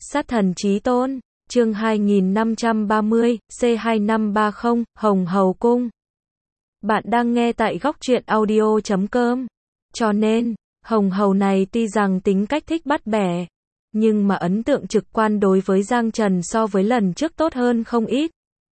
Sát thần chí tôn, chương 2530, C2530, Hồng Hầu Cung. Bạn đang nghe tại góc truyện audio.com. Cho nên, Hồng Hầu này tuy rằng tính cách thích bắt bẻ, nhưng mà ấn tượng trực quan đối với Giang Trần so với lần trước tốt hơn không ít.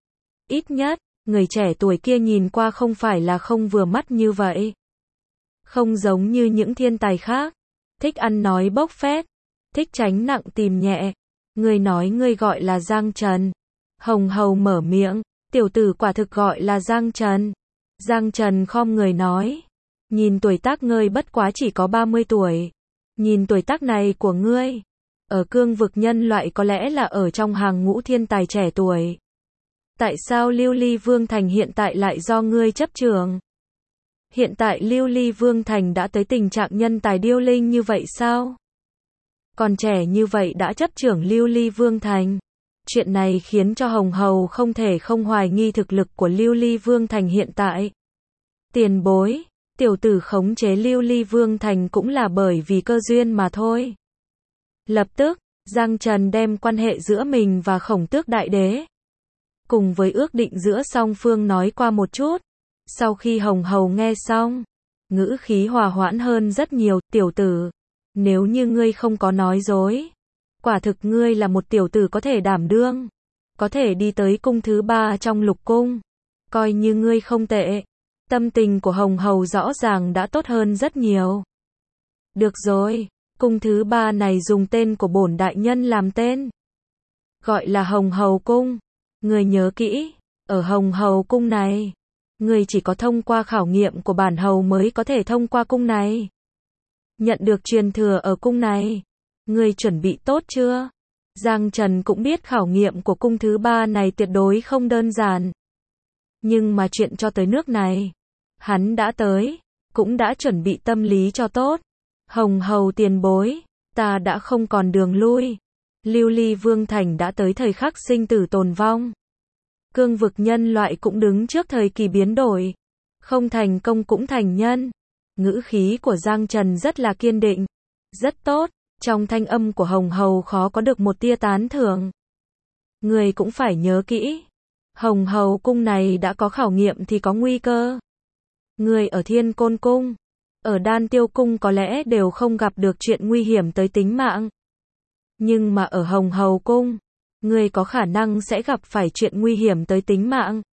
Ít nhất, người trẻ tuổi kia nhìn qua không phải là không vừa mắt như vậy. Không giống như những thiên tài khác, thích ăn nói bốc phét, thích tránh nặng tìm nhẹ. Người nói người gọi là Giang Trần. Hồng Hầu mở miệng, tiểu tử quả thực gọi là Giang Trần. Giang Trần khom người nói, nhìn tuổi tác ngươi bất quá chỉ có 30 tuổi. Nhìn tuổi tác này của ngươi, ở cương vực nhân loại có lẽ là ở trong hàng ngũ thiên tài trẻ tuổi. Tại sao Lưu Ly Vương Thành hiện tại lại do ngươi chấp trưởng? Hiện tại Lưu Ly Vương Thành đã tới tình trạng nhân tài điêu linh như vậy sao? Còn trẻ như vậy đã chấp trưởng Lưu Ly Vương Thành. Chuyện này khiến cho Hồng Hầu không thể không hoài nghi thực lực của Lưu Ly Vương Thành hiện tại. Tiền bối, tiểu tử khống chế Lưu Ly Vương Thành cũng là bởi vì cơ duyên mà thôi. Lập tức, Giang Trần đem quan hệ giữa mình và Khổng Tước Đại Đế, cùng với ước định giữa song phương nói qua một chút. Sau khi Hồng Hầu nghe xong, ngữ khí hòa hoãn hơn rất nhiều. Tiểu tử, nếu như ngươi không có nói dối, quả thực ngươi là một tiểu tử có thể đảm đương, có thể đi tới cung thứ 3 trong lục cung, coi như ngươi không tệ. Tâm tình của Hồng Hầu rõ ràng đã tốt hơn rất nhiều. Được rồi, cung thứ 3 này dùng tên của bổn đại nhân làm tên, gọi là Hồng Hầu Cung. Ngươi nhớ kỹ, ở Hồng Hầu Cung này, ngươi chỉ có thông qua khảo nghiệm của bản hầu mới có thể thông qua cung này. Nhận được truyền thừa ở cung này, ngươi chuẩn bị tốt chưa? Giang Trần cũng biết khảo nghiệm của cung thứ 3 này tuyệt đối không đơn giản. Nhưng mà chuyện cho tới nước này, hắn đã tới, cũng đã chuẩn bị tâm lý cho tốt. Hồng Hầu tiền bối, ta đã không còn đường lui. Lưu Ly Vương Thành đã tới thời khắc sinh tử tồn vong. Cương vực nhân loại cũng đứng trước thời kỳ biến đổi. Không thành công cũng thành nhân. Ngữ khí của Giang Trần rất là kiên định. Rất tốt, trong thanh âm của Hồng Hầu khó có được một tia tán thưởng. Người cũng phải nhớ kỹ. Hồng Hầu Cung này đã có khảo nghiệm thì có nguy cơ. Người ở Thiên Côn Cung, ở Đan Tiêu Cung có lẽ đều không gặp được chuyện nguy hiểm tới tính mạng. Nhưng mà ở Hồng Hầu Cung, người có khả năng sẽ gặp phải chuyện nguy hiểm tới tính mạng.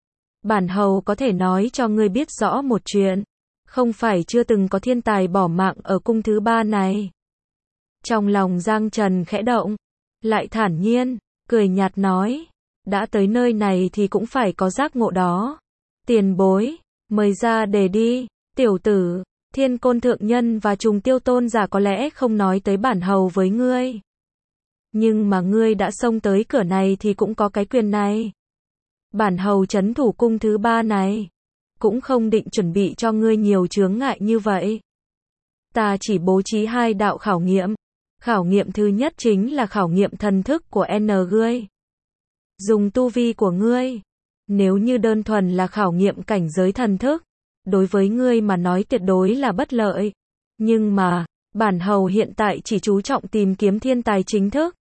Bản hầu có thể nói cho ngươi biết rõ một chuyện. Không phải chưa từng có thiên tài bỏ mạng ở cung thứ 3 này. Trong lòng Giang Trần khẽ động, lại thản nhiên, cười nhạt nói, đã tới nơi này thì cũng phải có giác ngộ đó. Tiền bối, mời ra đề đi. Tiểu tử, Thiên Côn Thượng Nhân và Trùng Tiêu Tôn giả có lẽ không nói tới bản hầu với ngươi. Nhưng mà ngươi đã xông tới cửa này thì cũng có cái quyền này. Bản hầu trấn thủ cung thứ 3 này, cũng không định chuẩn bị cho ngươi nhiều chướng ngại như vậy. Ta chỉ bố trí 2 đạo khảo nghiệm. Khảo nghiệm thứ nhất chính là khảo nghiệm thần thức của ngươi. Dùng tu vi của ngươi. Nếu như đơn thuần là khảo nghiệm cảnh giới thần thức, đối với ngươi mà nói tuyệt đối là bất lợi. Nhưng mà, bản hầu hiện tại chỉ chú trọng tìm kiếm thiên tài chính thức,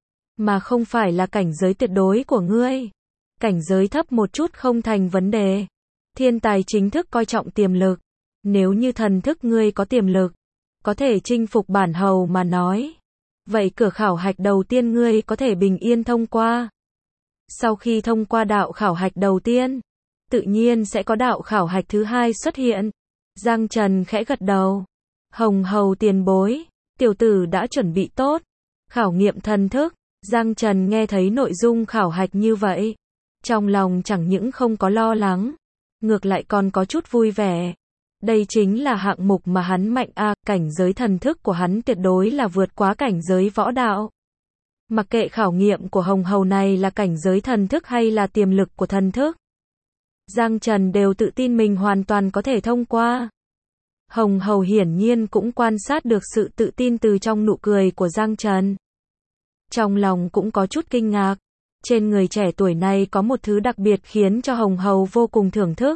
mà không phải là cảnh giới tuyệt đối của ngươi. Cảnh giới thấp một chút không thành vấn đề. Thiên tài chính thức coi trọng tiềm lực. Nếu như thần thức ngươi có tiềm lực, có thể chinh phục bản hầu mà nói, vậy cửa khảo hạch đầu tiên ngươi có thể bình yên thông qua. Sau khi thông qua đạo khảo hạch đầu tiên, tự nhiên sẽ có đạo khảo hạch thứ 2 xuất hiện. Giang Trần khẽ gật đầu. Hồng Hầu tiền bối, tiểu tử đã chuẩn bị tốt. Khảo nghiệm thần thức. Giang Trần nghe thấy nội dung khảo hạch như vậy, trong lòng chẳng những không có lo lắng, ngược lại còn có chút vui vẻ. Đây chính là hạng mục mà hắn mạnh cảnh giới thần thức của hắn tuyệt đối là vượt quá cảnh giới võ đạo. Mặc kệ khảo nghiệm của Hồng Hầu này là cảnh giới thần thức hay là tiềm lực của thần thức, Giang Trần đều tự tin mình hoàn toàn có thể thông qua. Hồng Hầu hiển nhiên cũng quan sát được sự tự tin từ trong nụ cười của Giang Trần. Trong lòng cũng có chút kinh ngạc. Trên người trẻ tuổi này có một thứ đặc biệt khiến cho Hồng Hầu vô cùng thưởng thức.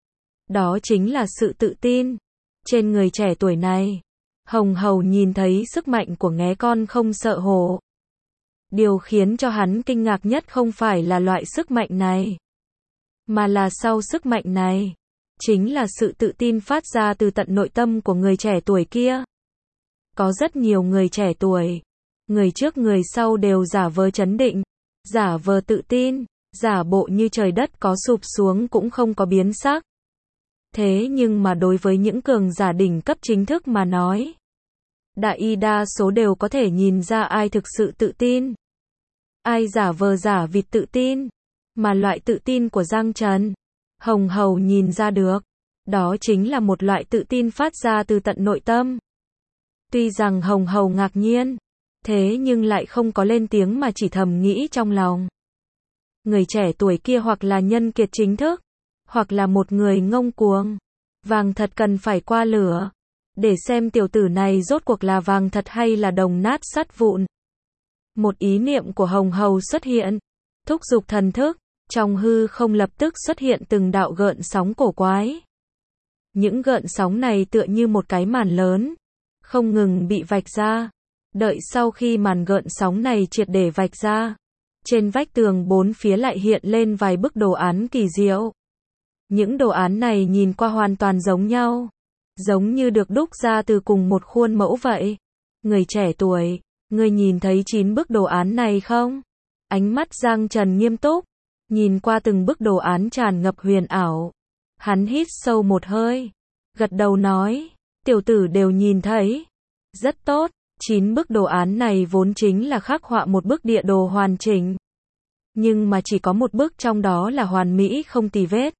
Đó chính là sự tự tin. Trên người trẻ tuổi này, Hồng Hầu nhìn thấy sức mạnh của nghé con không sợ hổ. Điều khiến cho hắn kinh ngạc nhất không phải là loại sức mạnh này, mà là sau sức mạnh này, chính là sự tự tin phát ra từ tận nội tâm của người trẻ tuổi kia. Có rất nhiều người trẻ tuổi, người trước người sau đều giả vờ trấn định, giả vờ tự tin, giả bộ như trời đất có sụp xuống cũng không có biến sắc. Thế nhưng mà đối với những cường giả đỉnh cấp chính thức mà nói, đại đa số đều có thể nhìn ra ai thực sự tự tin, ai giả vờ giả vịt tự tin, mà loại tự tin của Giang Trần, Hồng Hầu nhìn ra được, đó chính là một loại tự tin phát ra từ tận nội tâm. Tuy rằng Hồng Hầu ngạc nhiên, thế nhưng lại không có lên tiếng mà chỉ thầm nghĩ trong lòng. Người trẻ tuổi kia hoặc là nhân kiệt chính thức, hoặc là một người ngông cuồng. Vàng thật cần phải qua lửa, để xem tiểu tử này rốt cuộc là vàng thật hay là đồng nát sắt vụn. Một ý niệm của Hồng Hầu xuất hiện, thúc giục thần thức, trong hư không lập tức xuất hiện từng đạo gợn sóng cổ quái. Những gợn sóng này tựa như một cái màn lớn, không ngừng bị vạch ra. Đợi sau khi màn gợn sóng này triệt để vạch ra, trên vách tường bốn phía lại hiện lên vài bức đồ án kỳ diệu. Những đồ án này nhìn qua hoàn toàn giống nhau, giống như được đúc ra từ cùng một khuôn mẫu vậy. Người trẻ tuổi, ngươi nhìn thấy 9 bức đồ án này không? Ánh mắt Giang Trần nghiêm túc, nhìn qua từng bức đồ án tràn ngập huyền ảo. Hắn hít sâu một hơi, gật đầu nói, tiểu tử đều nhìn thấy. Rất tốt, 9 bức đồ án này vốn chính là khắc họa một bức địa đồ hoàn chỉnh. Nhưng mà chỉ có một bức trong đó là hoàn mỹ không tì vết.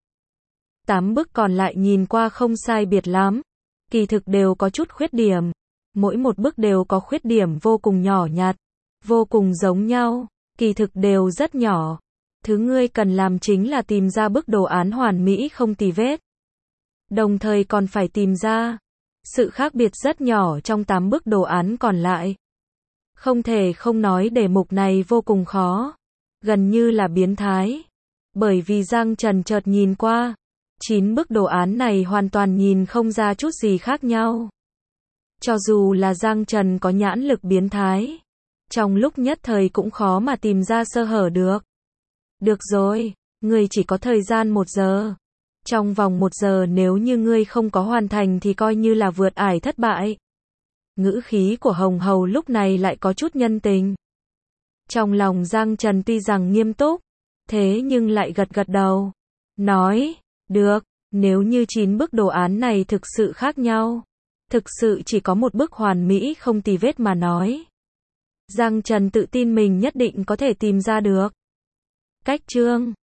8 bức còn lại nhìn qua không sai biệt lắm, kỳ thực đều có chút khuyết điểm. Mỗi một bức đều có khuyết điểm vô cùng nhỏ nhặt, vô cùng giống nhau, kỳ thực đều rất nhỏ. Thứ ngươi cần làm chính là tìm ra bức đồ án hoàn mỹ không tì vết. Đồng thời còn phải tìm ra sự khác biệt rất nhỏ trong 8 bức đồ án còn lại. Không thể không nói đề mục này vô cùng khó, gần như là biến thái. Bởi vì Giang Trần chợt nhìn qua, 9 bức đồ án này hoàn toàn nhìn không ra chút gì khác nhau. Cho dù là Giang Trần có nhãn lực biến thái, trong lúc nhất thời cũng khó mà tìm ra sơ hở được. Được rồi, ngươi chỉ có thời gian 1 giờ. Trong vòng 1 giờ nếu như ngươi không có hoàn thành thì coi như là vượt ải thất bại. Ngữ khí của Hồng Hầu lúc này lại có chút nhân tình. Trong lòng Giang Trần tuy rằng nghiêm túc, thế nhưng lại gật gật đầu. Nói, được, nếu như 9 bức đồ án này thực sự khác nhau, thực sự chỉ có một bức hoàn mỹ không tì vết mà nói, Giang Trần tự tin mình nhất định có thể tìm ra được. Cách chương